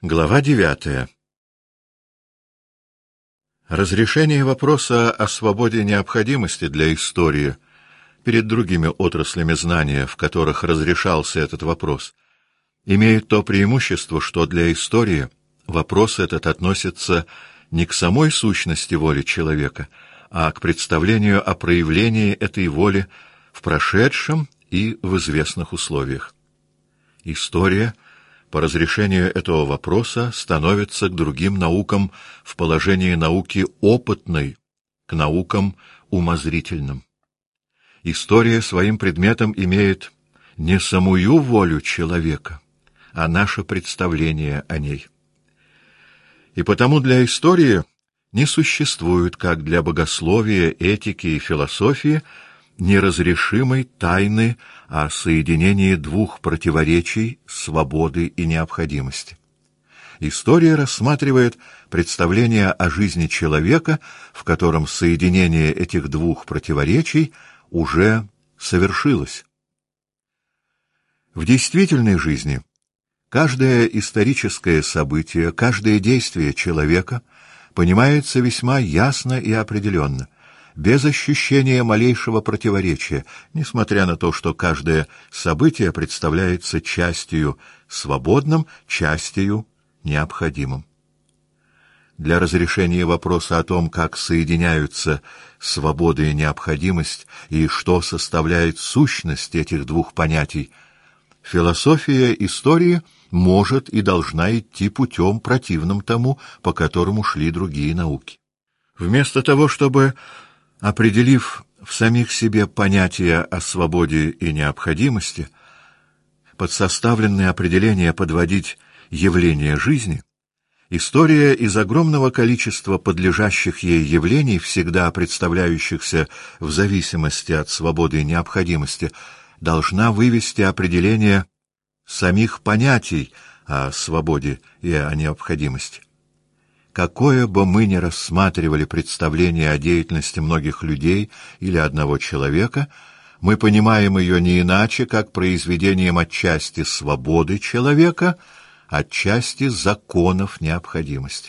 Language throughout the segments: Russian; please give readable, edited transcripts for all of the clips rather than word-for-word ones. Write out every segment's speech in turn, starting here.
Глава 9. Разрешение вопроса о свободе необходимости для истории перед другими отраслями знания, в которых разрешался этот вопрос, имеет то преимущество, что для истории вопрос этот относится не к самой сущности воли человека, а к представлению о проявлении этой воли в прошедшем и в известных условиях. История по разрешению этого вопроса становится к другим наукам в положении науки опытной, к наукам умозрительным. История своим предметом имеет не самую волю человека, а наше представление о ней. И потому для истории не существует, как для богословия, этики и философии, неразрешимой тайны о соединении двух противоречий свободы и необходимости. История рассматривает представление о жизни человека, в котором соединение этих двух противоречий уже совершилось. В действительной жизни каждое историческое событие, каждое действие человека понимается весьма ясно и определенно, без ощущения малейшего противоречия, несмотря на то, что каждое событие представляется частью свободным, частью необходимым. Для разрешения вопроса о том, как соединяются свобода и необходимость и что составляет сущность этих двух понятий, философия истории может и должна идти путем противным тому, по которому шли другие науки. Вместо того, чтобы, определив в самих себе понятия о свободе и необходимости, под составленные определения подводить явления жизни, история из огромного количества подлежащих ей явлений, всегда представляющихся в зависимости от свободы и необходимости, должна вывести определение самих понятий о свободе и о необходимости. Какое бы мы ни рассматривали представление о деятельности многих людей или одного человека, мы понимаем ее не иначе, как произведением отчасти свободы человека, отчасти законов необходимости.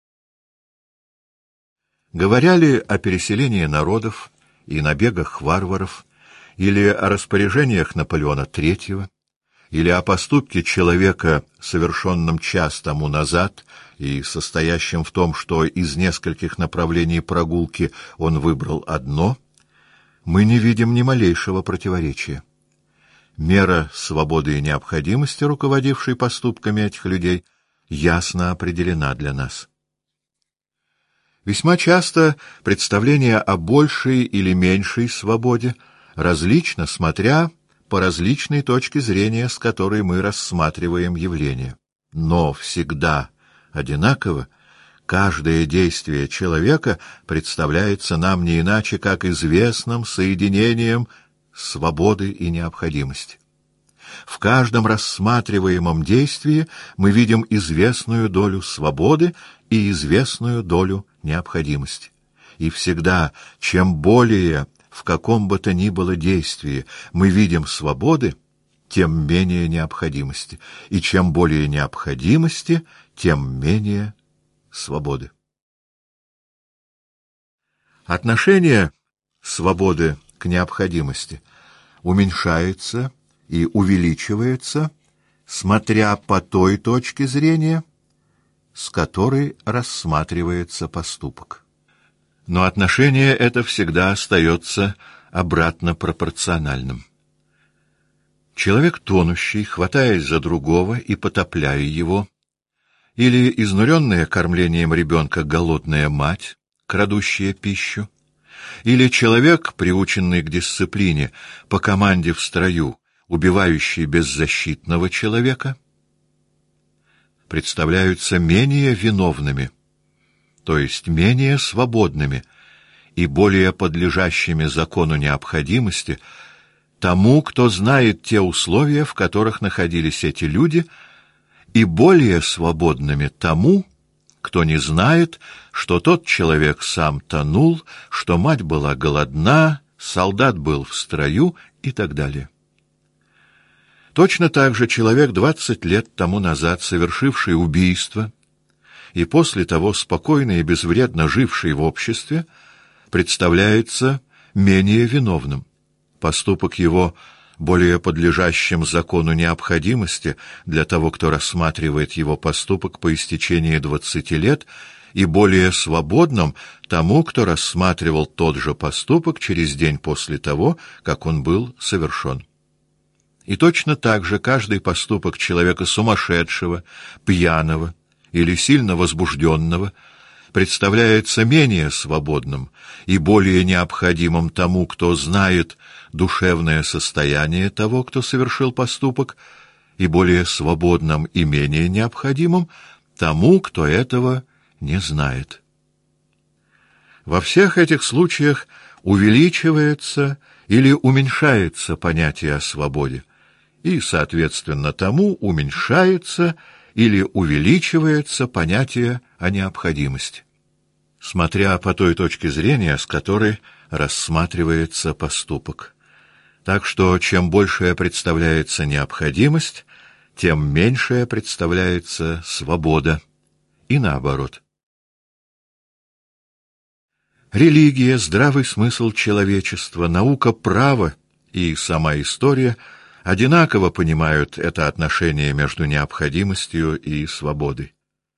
Говоря ли о переселении народов и набегах варваров, или о распоряжениях Наполеона III, или о поступке человека, совершенном час тому назад, и состоящем в том, что из нескольких направлений прогулки он выбрал одно, мы не видим ни малейшего противоречия. Мера свободы и необходимости, руководившей поступками этих людей, ясно определена для нас. Весьма часто представление о большей или меньшей свободе различно, смотря по различной точке зрения, с которой мы рассматриваем явление. Но всегда одинаково каждое действие человека представляется нам не иначе, как известным соединением свободы и необходимости. В каждом рассматриваемом действии мы видим известную долю свободы и известную долю необходимости. И всегда, чем более в каком бы то ни было действии мы видим свободы, тем менее необходимости, и чем более необходимости, тем менее свободы. Отношение свободы к необходимости уменьшается и увеличивается, смотря по той точке зрения, с которой рассматривается поступок. Но отношение это всегда остается обратно пропорциональным. Человек тонущий, хватаясь за другого и потопляя его, или изнуренная кормлением ребенка голодная мать, крадущая пищу, или человек, приученный к дисциплине, по команде в строю, убивающий беззащитного человека, представляются менее виновными, то есть менее свободными и более подлежащими закону необходимости тому, кто знает те условия, в которых находились эти люди, и более свободными тому, кто не знает, что тот человек сам тонул, что мать была голодна, солдат был в строю и так далее. Точно так же человек 20 лет тому назад, совершивший убийство, и после того спокойно и безвредно живший в обществе, представляется менее виновным. Поступок его более подлежащим закону необходимости для того, кто рассматривает его поступок по истечении 20 лет, и более свободным тому, кто рассматривал тот же поступок через день после того, как он был совершен. И точно так же каждый поступок человека сумасшедшего, пьяного или сильно возбужденного представляется менее свободным и более необходимым тому, кто знает душевное состояние того, кто совершил поступок, и более свободным и менее необходимым тому, кто этого не знает. Во всех этих случаях увеличивается или уменьшается понятие о свободе, и, соответственно, тому уменьшается или увеличивается понятие о необходимости, смотря по той точке зрения, с которой рассматривается поступок. Так что чем большая представляется необходимость, тем меньшая представляется свобода, и наоборот. Религия, здравый смысл человечества, наука права и сама история одинаково понимают это отношение между необходимостью и свободой.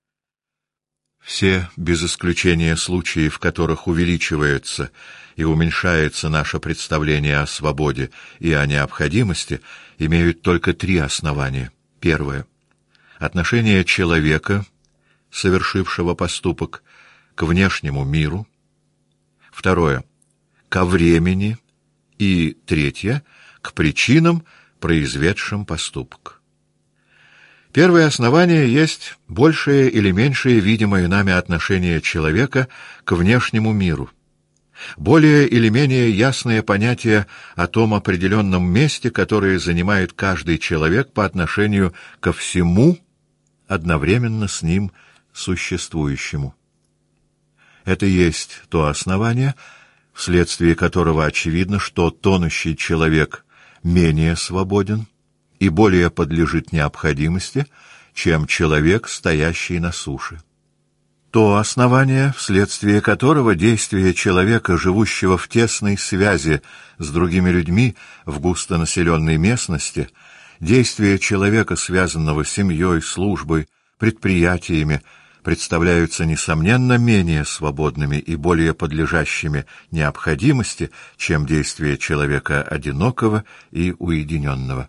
Все, без исключения случаи, в которых увеличивается и уменьшается наше представление о свободе и о необходимости, имеют только три основания. Первое — отношение человека, совершившего поступок, к внешнему миру. Второе — ко времени. И третье — к причинам, произведшим поступок. Первое основание есть большее или меньшее видимое нами отношение человека к внешнему миру, более или менее ясное понятие о том определенном месте, которое занимает каждый человек по отношению ко всему, одновременно с ним существующему. Это есть то основание, вследствие которого очевидно, что тонущий человек менее свободен и более подлежит необходимости, чем человек, стоящий на суше. То основание, вследствие которого действие человека, живущего в тесной связи с другими людьми в густонаселенной местности, действие человека, связанного с семьей, службой, предприятиями, представляются, несомненно, менее свободными и более подлежащими необходимости, чем действия человека одинокого и уединенного.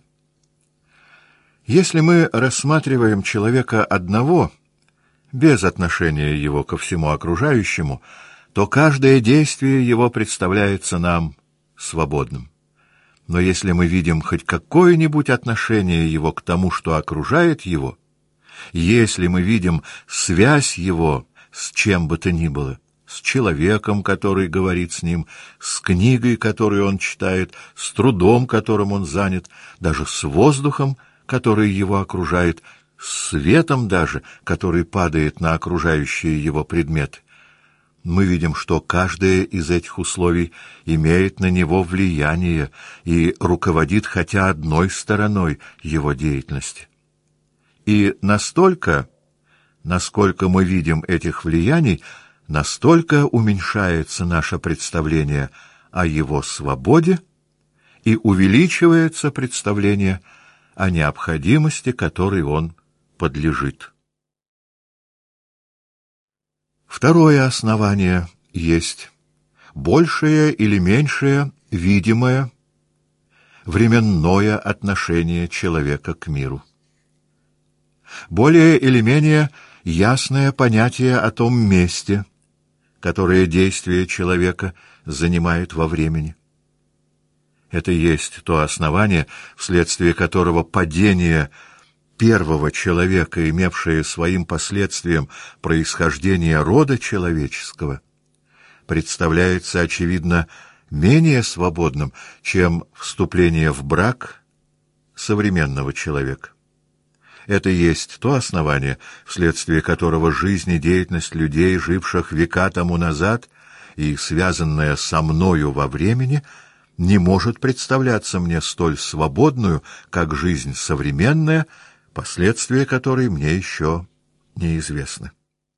Если мы рассматриваем человека одного, без отношения его ко всему окружающему, то каждое действие его представляется нам свободным. Но если мы видим хоть какое-нибудь отношение его к тому, что окружает его, если мы видим связь его с чем бы то ни было, с человеком, который говорит с ним, с книгой, которую он читает, с трудом, которым он занят, даже с воздухом, который его окружает, с светом даже, который падает на окружающие его предметы, мы видим, что каждое из этих условий имеет на него влияние и руководит хотя одной стороной его деятельности. И настолько, насколько мы видим этих влияний, настолько уменьшается наше представление о его свободе и увеличивается представление о необходимости, которой он подлежит. Второе основание есть большее или меньшее видимое временное отношение человека к миру. Более или менее ясное понятие о том месте, которое действие человека занимает во времени. Это есть то основание, вследствие которого падение первого человека, имевшее своим последствием происхождение рода человеческого, представляется, очевидно, менее свободным, чем вступление в брак современного человека. Это есть то основание, вследствие которого жизнь и деятельность людей, живших века тому назад и связанная со мною во времени, не может представляться мне столь свободную, как жизнь современная, последствия которой мне еще неизвестны.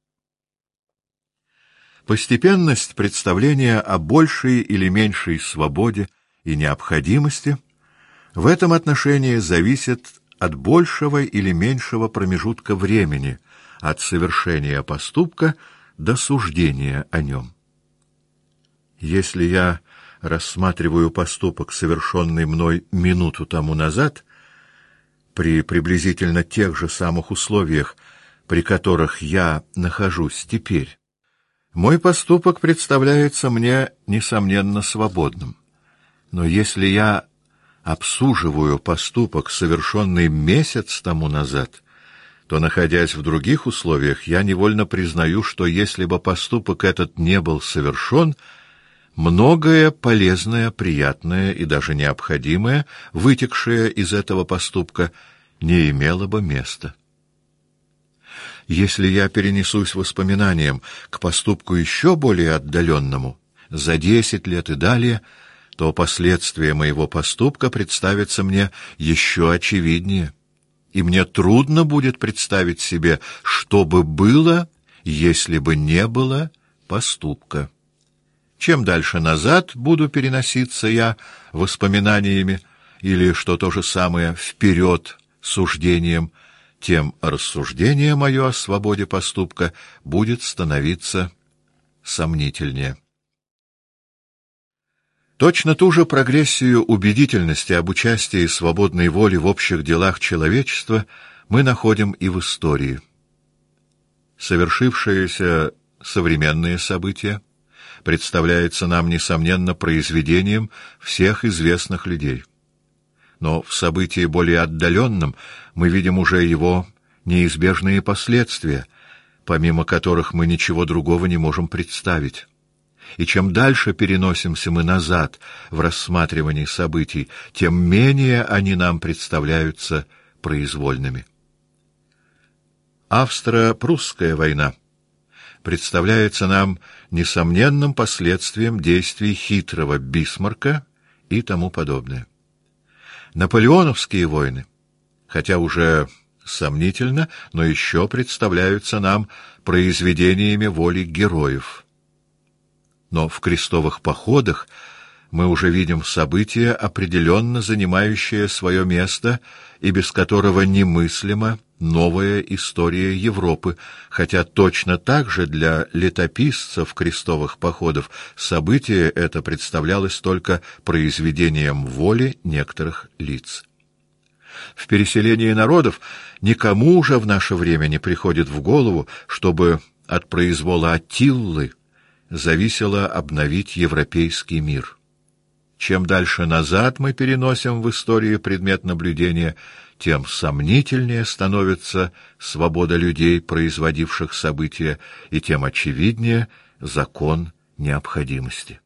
Постепенность представления о большей или меньшей свободе и необходимости в этом отношении зависит от большего или меньшего промежутка времени, от совершения поступка до суждения о нем. Если я рассматриваю поступок, совершенный мной минуту тому назад, при приблизительно тех же самых условиях, при которых я нахожусь теперь, мой поступок представляется мне, несомненно, свободным. Но если я обсуживаю поступок, совершенный месяц тому назад, то, находясь в других условиях, я невольно признаю, что если бы поступок этот не был совершен, многое полезное, приятное и даже необходимое, вытекшее из этого поступка, не имело бы места. Если я перенесусь воспоминанием к поступку еще более отдаленному, за 10 лет и далее, то последствия моего поступка представятся мне еще очевиднее, и мне трудно будет представить себе, что бы было, если бы не было поступка. Чем дальше назад буду переноситься я воспоминаниями, или, что то же самое, вперед суждением, тем рассуждение мое о свободе поступка будет становиться сомнительнее. Точно ту же прогрессию убедительности об участии свободной воли в общих делах человечества мы находим и в истории. Совершившиеся современные события представляются нам, несомненно, произведением всех известных людей. Но в событии более отдаленном мы видим уже его неизбежные последствия, помимо которых мы ничего другого не можем представить. И чем дальше переносимся мы назад в рассматривании событий, тем менее они нам представляются произвольными. Австро-прусская война представляется нам несомненным последствием действий хитрого Бисмарка и тому подобное. Наполеоновские войны, хотя уже сомнительно, но еще представляются нам произведениями воли героев. Но в крестовых походах мы уже видим событие, определенно занимающее свое место и без которого немыслима новая история Европы, хотя точно так же для летописцев крестовых походов событие это представлялось только произведением воли некоторых лиц. В переселении народов никому уже в наше время не приходит в голову, чтобы от произвола Аттиллы зависело обновить европейский мир. Чем дальше назад мы переносим в истории предмет наблюдения, тем сомнительнее становится свобода людей, производивших события, и тем очевиднее закон необходимости.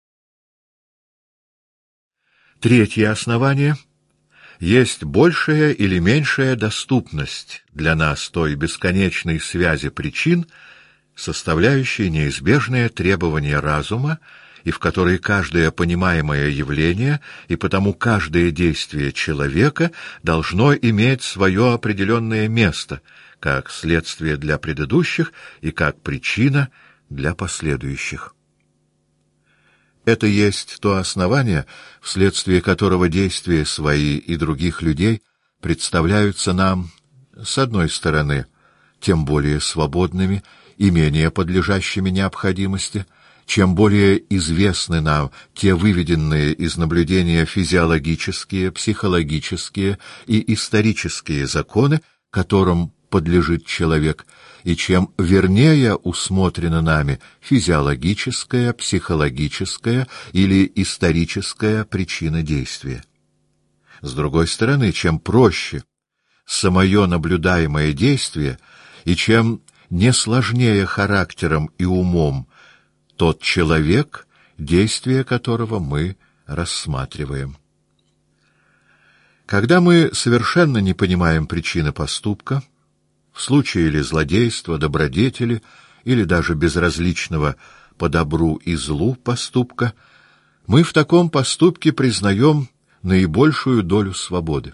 Третье основание есть большая или меньшая доступность для нас той бесконечной связи причин, составляющей неизбежное требование разума, и в которой каждое понимаемое явление и потому каждое действие человека должно иметь свое определенное место, как следствие для предыдущих и как причина для последующих. Это есть то основание, вследствие которого действия свои и других людей представляются нам, с одной стороны, тем более свободными и менее подлежащими необходимости, чем более известны нам те выведенные из наблюдения физиологические, психологические и исторические законы, которым подлежит человек, и чем вернее усмотрена нами физиологическая, психологическая или историческая причина действия. С другой стороны, чем проще самое наблюдаемое действие, и чем не сложнее характером и умом тот человек, действие которого мы рассматриваем. Когда мы совершенно не понимаем причины поступка, в случае или злодейства, добродетели, или даже безразличного по добру и злу поступка, мы в таком поступке признаем наибольшую долю свободы.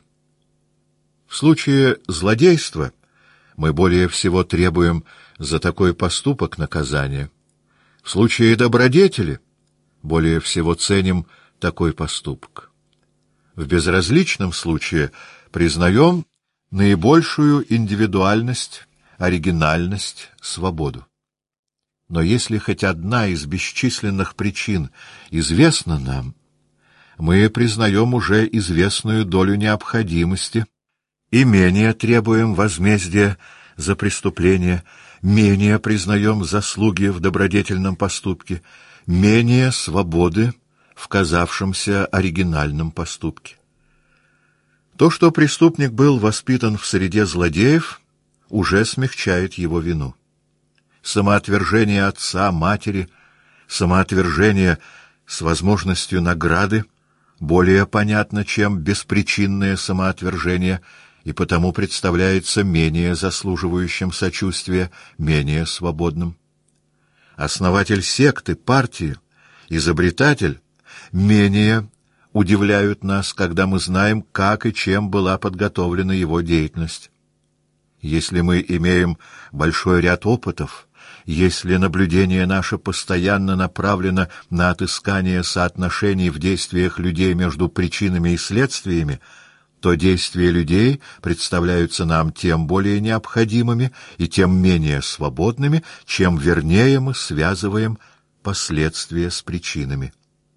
В случае злодейства мы более всего требуем за такой поступок наказания. В случае добродетели более всего ценим такой поступок. В безразличном случае признаем наибольшую индивидуальность, оригинальность, свободу. Но если хоть одна из бесчисленных причин известна нам, мы признаем уже известную долю необходимости и менее требуем возмездия за преступление, менее признаем заслуги в добродетельном поступке, менее свободы в казавшемся оригинальном поступке. То, что преступник был воспитан в среде злодеев, уже смягчает его вину. Самоотвержение отца, матери, самоотвержение с возможностью награды более понятно, чем беспричинное самоотвержение, и потому представляется менее заслуживающим сочувствия, менее свободным. Основатель секты, партии, изобретатель менее удивляют нас, когда мы знаем, как и чем была подготовлена его деятельность. Если мы имеем большой ряд опытов, если наблюдение наше постоянно направлено на отыскание соотношений в действиях людей между причинами и следствиями, то действия людей представляются нам тем более необходимыми и тем менее свободными, чем вернее мы связываем последствия с причинами.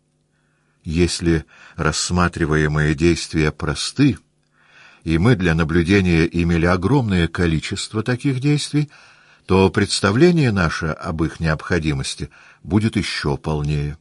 Если рассматриваемые действия просты, и мы для наблюдения имели огромное количество таких действий, то представление наше об их необходимости будет еще полнее.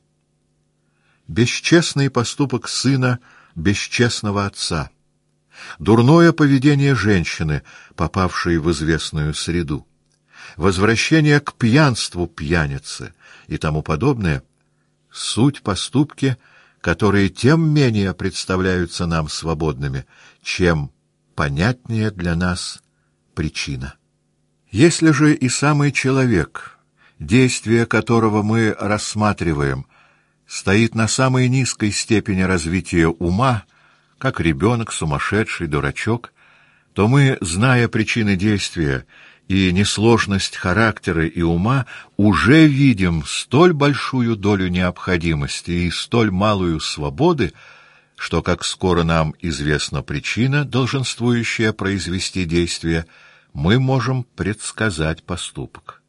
Бесчестный поступок сына бесчестного отца, дурное поведение женщины, попавшей в известную среду, возвращение к пьянству пьяницы и тому подобное — суть поступки, которые тем менее представляются нам свободными, чем понятнее для нас причина. Если же и самый человек, действие которого мы рассматриваем, стоит на самой низкой степени развития ума, как ребенок, сумасшедший, дурачок, то мы, зная причины действия и несложность характера и ума, уже видим столь большую долю необходимости и столь малую свободы, что, как скоро нам известна причина, долженствующая произвести действие, мы можем предсказать поступок.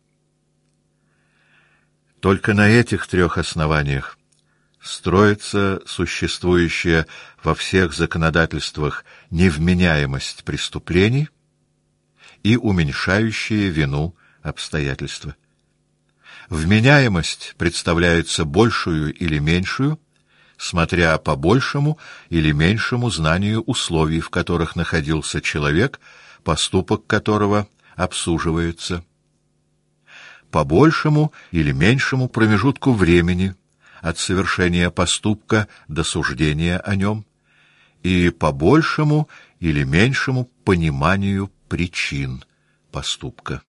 Только на этих трех основаниях строится существующая во всех законодательствах невменяемость преступлений и уменьшающие вину обстоятельства. Вменяемость представляется большую или меньшую, смотря по большему или меньшему знанию условий, в которых находился человек, поступок которого обсуживается, по большему или меньшему промежутку времени от совершения поступка до суждения о нем, и по большему или меньшему пониманию причин поступка.